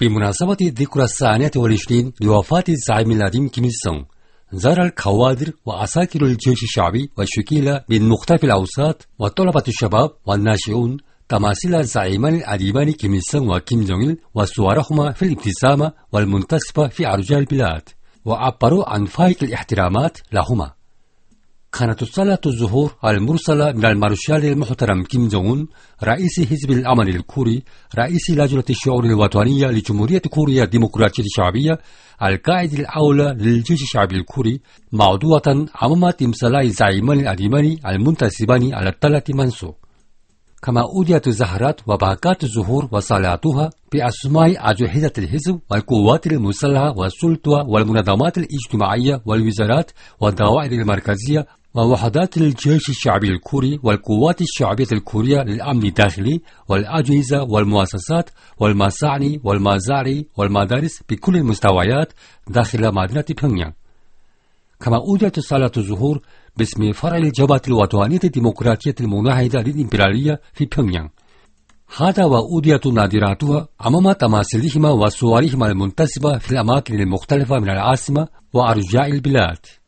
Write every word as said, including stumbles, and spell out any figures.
بمناسبة الذكرى الثانية والعشرين لوفاة الزعيم العظيم كيم إل سونغ، زار الكوادر وعساكر الجيش الشعبي والشكيلة من مختلف الأوساط وطلبة الشباب والناشئون تماثيل الزعيمان العظيمان كيم إل سونغ وكيم جونغ إل وصورهما في الابتسامة والمنتصفة في أرجاء البلاد، وعبروا عن فائق الاحترامات لهما. كانت صلاة الظهور المرسلة من المارشال المحترم كيم جونغ أون رئيس حزب الأمل الكوري رئيس لجنة الشؤون الوطنية لجمهورية كوريا الديمقراطية الشعبية القائد الأول للجيش الشعبي الكوري موضوعة أمام تمثال الزعيمان العظيمان المنتسبان على الثلاث منصب. كما أوديت زهرات وباقات الزهور وصلاتها بأسماء أجهزة الحزب والقوات المسلحة والسلطة والمنظمات الاجتماعية والوزارات والدوائر المركزية ووحدات الجيش الشعبي الكوري والقوات الشعبية الكورية للأمن الداخلي والأجهزة والمؤسسات والمصانع والمزارع والمدارس بكل المستويات داخل مدينة بيونغيانغ. كما أوديت صلاة الظهور باسم فرع الجبهة الوطنية الديمقراطية المناهضة للإمبرالية في بيونغيانغ. هذا وأوديت نادراتها أمام تماثيلهما وصورهما المنتسبة في الأماكن المختلفة من العاصمة وأرجاء البلاد.